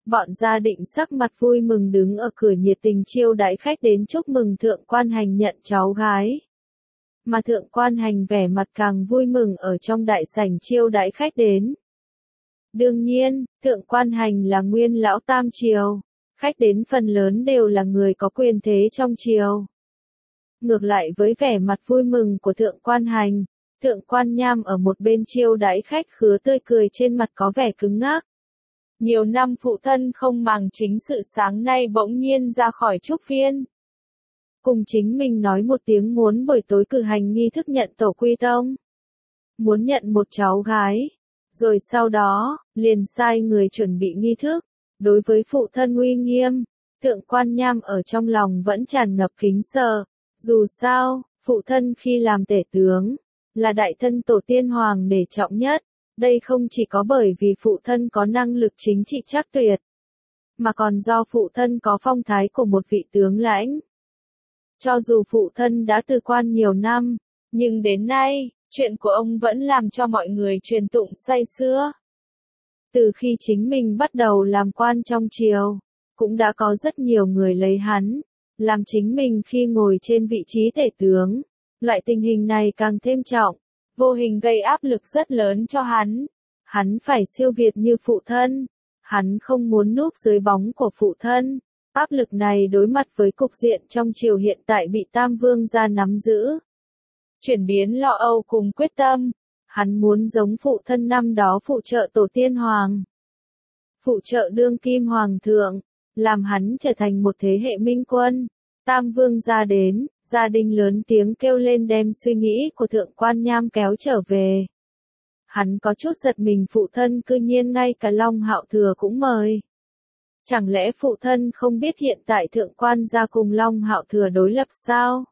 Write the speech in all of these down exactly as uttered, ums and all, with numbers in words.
Bọn gia định sắc mặt vui mừng đứng ở cửa nhiệt tình chiêu đãi khách đến chúc mừng thượng quan hành nhận cháu gái. Mà thượng quan hành vẻ mặt càng vui mừng ở trong đại sảnh chiêu đãi khách đến. Đương nhiên, thượng quan hành là nguyên lão tam triều, khách đến phần lớn đều là người có quyền thế trong triều. Ngược lại với vẻ mặt vui mừng của thượng quan hành, thượng quan nham ở một bên chiêu đãi khách khứa tươi cười trên mặt có vẻ cứng ngắc. Nhiều năm phụ thân không màng chính sự sáng nay bỗng nhiên ra khỏi trúc viên. Cùng chính mình nói một tiếng muốn buổi tối cử hành nghi thức nhận tổ quy tông. Muốn nhận một cháu gái. Rồi sau đó, liền sai người chuẩn bị nghi thức. Đối với phụ thân uy nghiêm, thượng quan nham ở trong lòng vẫn tràn ngập kính sợ. Dù sao, phụ thân khi làm tể tướng, là đại thân tổ tiên hoàng nể trọng nhất. Đây không chỉ có bởi vì phụ thân có năng lực chính trị chắc tuyệt, mà còn do phụ thân có phong thái của một vị tướng lãnh. Cho dù phụ thân đã từ quan nhiều năm, nhưng đến nay, chuyện của ông vẫn làm cho mọi người truyền tụng say sưa. Từ khi chính mình bắt đầu làm quan trong triều, cũng đã có rất nhiều người lấy hắn, làm chính mình khi ngồi trên vị trí tể tướng. Loại tình hình này càng thêm trọng, vô hình gây áp lực rất lớn cho hắn. Hắn phải siêu việt như phụ thân. Hắn không muốn núp dưới bóng của phụ thân. Áp lực này đối mặt với cục diện trong triều hiện tại bị Tam Vương gia nắm giữ. Chuyển biến lo âu cùng quyết tâm. Hắn muốn giống phụ thân năm đó phụ trợ tổ tiên hoàng. Phụ trợ đương kim hoàng thượng. Làm hắn trở thành một thế hệ minh quân. Tam Vương gia đến, gia đình lớn tiếng kêu lên đem suy nghĩ của thượng quan nham kéo trở về. Hắn có chút giật mình phụ thân cư nhiên ngay cả Long Hạo Thừa cũng mời. Chẳng lẽ phụ thân không biết hiện tại thượng quan gia cùng Long Hạo Thừa đối lập sao?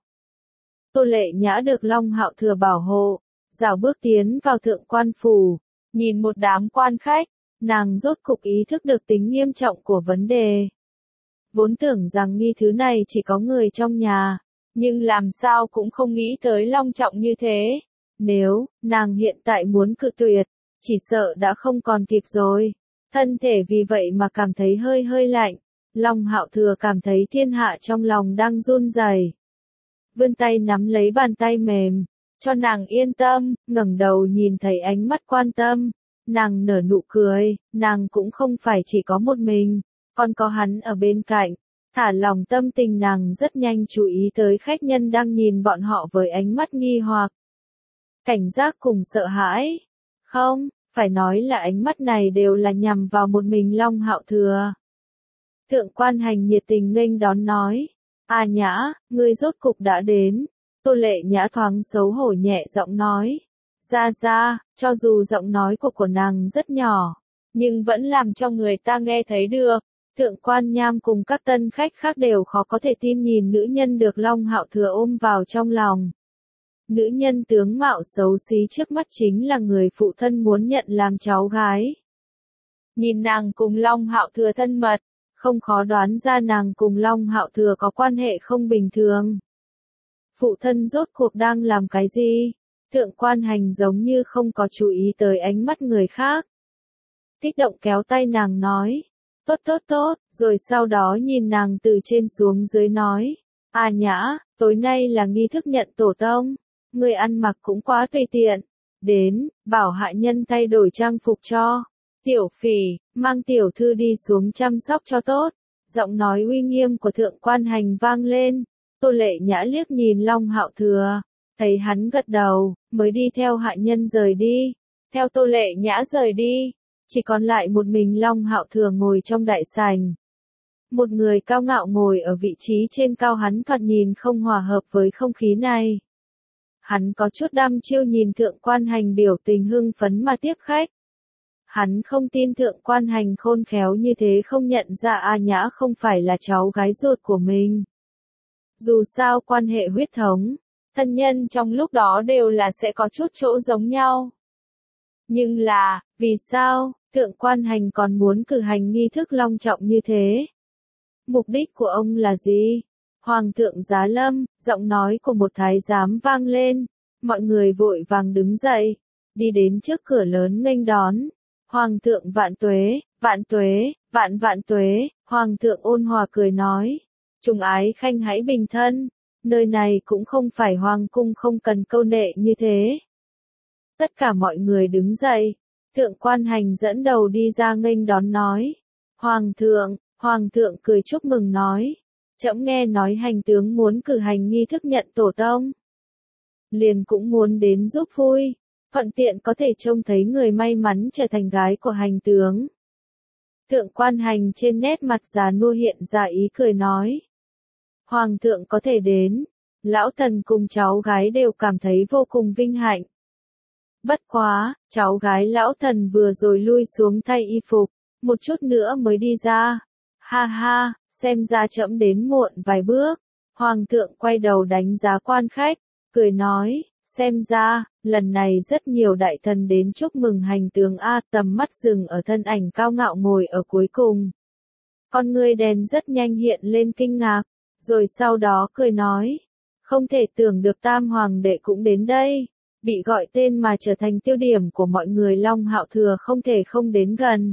Tô Lệ Nhã được Long Hạo Thừa bảo hộ, rảo bước tiến vào thượng quan phủ, nhìn một đám quan khách, nàng rốt cục ý thức được tính nghiêm trọng của vấn đề. Vốn tưởng rằng nghi thứ này chỉ có người trong nhà, nhưng làm sao cũng không nghĩ tới long trọng như thế. Nếu, nàng hiện tại muốn cự tuyệt, chỉ sợ đã không còn kịp rồi. Thân thể vì vậy mà cảm thấy hơi hơi lạnh. Long Hạo Thừa cảm thấy thiên hạ trong lòng đang run rẩy. Vươn tay nắm lấy bàn tay mềm, cho nàng yên tâm, ngẩng đầu nhìn thấy ánh mắt quan tâm. Nàng nở nụ cười, nàng cũng không phải chỉ có một mình, còn có hắn ở bên cạnh. Thả lòng tâm tình nàng rất nhanh chú ý tới khách nhân đang nhìn bọn họ với ánh mắt nghi hoặc. Cảnh giác cùng sợ hãi. Không, phải nói là ánh mắt này đều là nhằm vào một mình Long Hạo Thừa. Thượng quan hành nhiệt tình nghênh đón nói. À Nhã, ngươi rốt cục đã đến. Tô Lệ Nhã thoáng xấu hổ nhẹ giọng nói. Ra ra, cho dù giọng nói của của nàng rất nhỏ, nhưng vẫn làm cho người ta nghe thấy được. Thượng quan nham cùng các tân khách khác đều khó có thể tin nhìn nữ nhân được Long Hạo Thừa ôm vào trong lòng. Nữ nhân tướng mạo xấu xí trước mắt chính là người phụ thân muốn nhận làm cháu gái. Nhìn nàng cùng Long Hạo Thừa thân mật, không khó đoán ra nàng cùng Long Hạo Thừa có quan hệ không bình thường. Phụ thân rốt cuộc đang làm cái gì? Thượng quan hành giống như không có chú ý tới ánh mắt người khác. Kích động kéo tay nàng nói. Tốt tốt tốt, rồi sau đó nhìn nàng từ trên xuống dưới nói. À Nhã, tối nay là nghi thức nhận tổ tông. Người ăn mặc cũng quá tùy tiện. Đến, bảo hạ nhân thay đổi trang phục cho. Tiểu Phỉ, mang tiểu thư đi xuống chăm sóc cho tốt. Giọng nói uy nghiêm của thượng quan hành vang lên. Tô Lệ Nhã liếc nhìn Long Hạo Thừa. Thấy hắn gật đầu, mới đi theo hạ nhân rời đi. Theo Tô Lệ Nhã rời đi. Chỉ còn lại một mình Long Hạo Thừa ngồi trong đại sảnh. Một người cao ngạo ngồi ở vị trí trên cao, hắn thoạt nhìn không hòa hợp với không khí này. Hắn có chút đăm chiêu nhìn thượng quan hành biểu tình hưng phấn mà tiếp khách. Hắn không tin thượng quan hành khôn khéo như thế không nhận ra A Nhã không phải là cháu gái ruột của mình. Dù sao quan hệ huyết thống, thân nhân trong lúc đó đều là sẽ có chút chỗ giống nhau. Nhưng là, vì sao, thượng quan hành còn muốn cử hành nghi thức long trọng như thế? Mục đích của ông là gì? Hoàng thượng giá lâm, giọng nói của một thái giám vang lên. Mọi người vội vàng đứng dậy, đi đến trước cửa lớn nghênh đón. Hoàng thượng vạn tuế, vạn tuế, Vạn vạn tuế, Hoàng thượng ôn hòa cười nói. Trùng ái khanh hãy bình thân, nơi này cũng không phải hoàng cung không cần câu nệ như thế. Tất cả mọi người đứng dậy, thượng quan hành dẫn đầu đi ra nghênh đón nói. Hoàng thượng, Hoàng thượng cười chúc mừng nói. Trẫm nghe nói hành tướng muốn cử hành nghi thức nhận tổ tông. Liền cũng muốn đến giúp vui, thuận tiện có thể trông thấy người may mắn trở thành gái của hành tướng. Thượng quan hành trên nét mặt già nua hiện ra ý cười nói. Hoàng thượng có thể đến, lão thần cùng cháu gái đều cảm thấy vô cùng vinh hạnh. Bất quá, cháu gái lão thần vừa rồi lui xuống thay y phục, một chút nữa mới đi ra. Ha ha, xem ra trẫm đến muộn vài bước. Hoàng thượng quay đầu đánh giá quan khách, cười nói, xem ra, lần này rất nhiều đại thần đến chúc mừng hành tướng A. Tầm mắt dừng ở thân ảnh cao ngạo ngồi ở cuối cùng. Con ngươi đèn rất nhanh hiện lên kinh ngạc, rồi sau đó cười nói, không thể tưởng được tam hoàng đệ cũng đến đây. Bị gọi tên mà trở thành tiêu điểm của mọi người Long Hạo Thừa không thể không đến gần.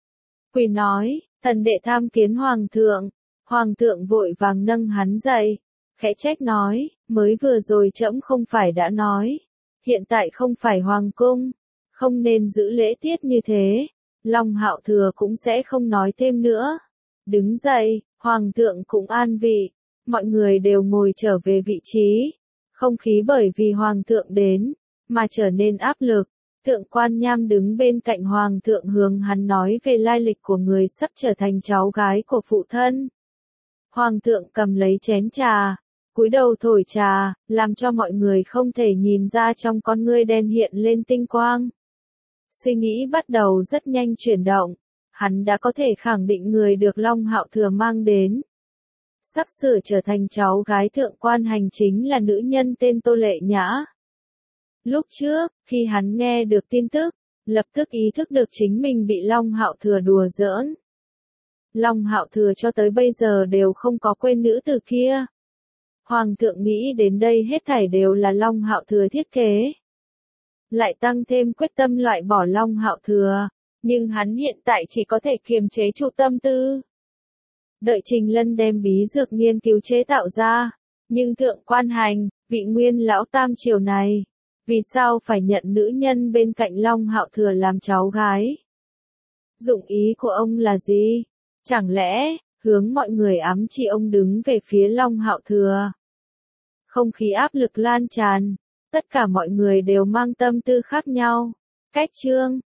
Quỳ nói, thần đệ tham kiến hoàng thượng. Hoàng thượng vội vàng nâng hắn dậy, khẽ trách nói, mới vừa rồi trẫm không phải đã nói, hiện tại không phải hoàng cung, không nên giữ lễ tiết như thế. Long Hạo Thừa cũng sẽ không nói thêm nữa. Đứng dậy, hoàng thượng cũng an vị, mọi người đều ngồi trở về vị trí. Không khí bởi vì hoàng thượng đến, mà trở nên áp lực. Thượng quan nham đứng bên cạnh hoàng thượng hướng hắn nói về lai lịch của người sắp trở thành cháu gái của phụ thân. Hoàng thượng cầm lấy chén trà, cúi đầu thổi trà, làm cho mọi người không thể nhìn ra trong con ngươi đen hiện lên tinh quang. Suy nghĩ bắt đầu rất nhanh chuyển động, hắn đã có thể khẳng định người được Long Hạo Thừa mang đến sắp sửa trở thành cháu gái thượng quan hành chính là nữ nhân tên Tô Lệ Nhã. Lúc trước, khi hắn nghe được tin tức, lập tức ý thức được chính mình bị Long Hạo Thừa đùa giỡn. Long Hạo Thừa cho tới bây giờ đều không có quên nữ tử kia. Hoàng thượng nghĩ đến đây hết thảy đều là Long Hạo Thừa thiết kế. Lại tăng thêm quyết tâm loại bỏ Long Hạo Thừa, nhưng hắn hiện tại chỉ có thể kiềm chế trụ tâm tư. Đợi Trình Lân đem bí dược nghiên cứu chế tạo ra, nhưng thượng quan hành, vị nguyên lão tam triều này, vì sao phải nhận nữ nhân bên cạnh Long Hạo Thừa làm cháu gái? Dụng ý của ông là gì? Chẳng lẽ, hướng mọi người ám chỉ ông đứng về phía Long Hạo Thừa? Không khí áp lực lan tràn, tất cả mọi người đều mang tâm tư khác nhau. Cách chương